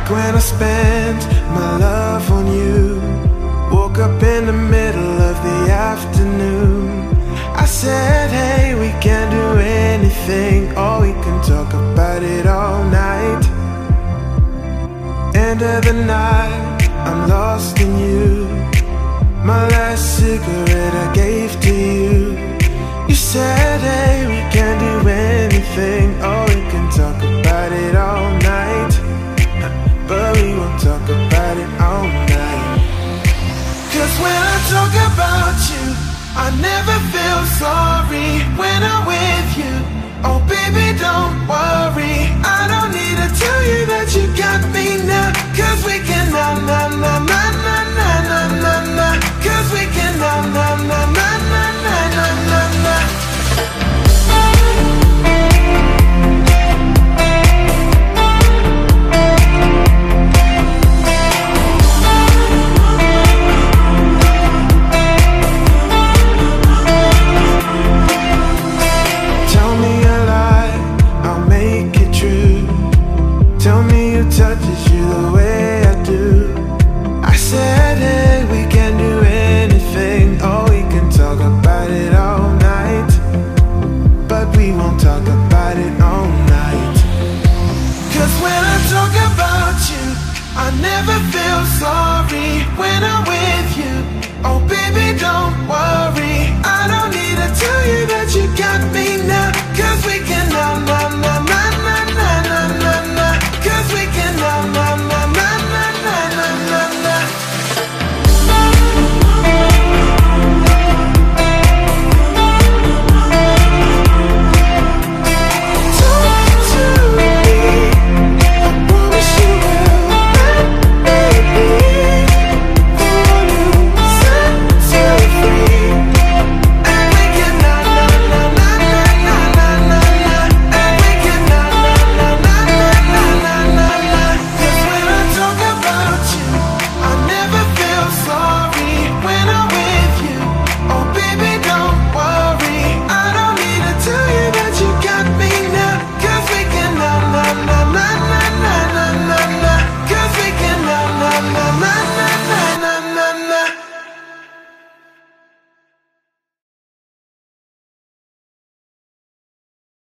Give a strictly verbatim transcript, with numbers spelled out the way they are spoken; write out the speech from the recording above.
when I spent my love on you. Woke up in the middle of the afternoon. I said, hey, we can't do anything, or we can talk about it all night. End of the night, I'm lost in you. My last cigarette I gave to you. You said, hey, we can't do anything, or we can talk about it all night. But we won't talk about it all night. Cause when I talk about you, I never feel sorry when I'm with you. Oh baby, don't worry, I don't need to tell you that you got me now. Cause we can na na na na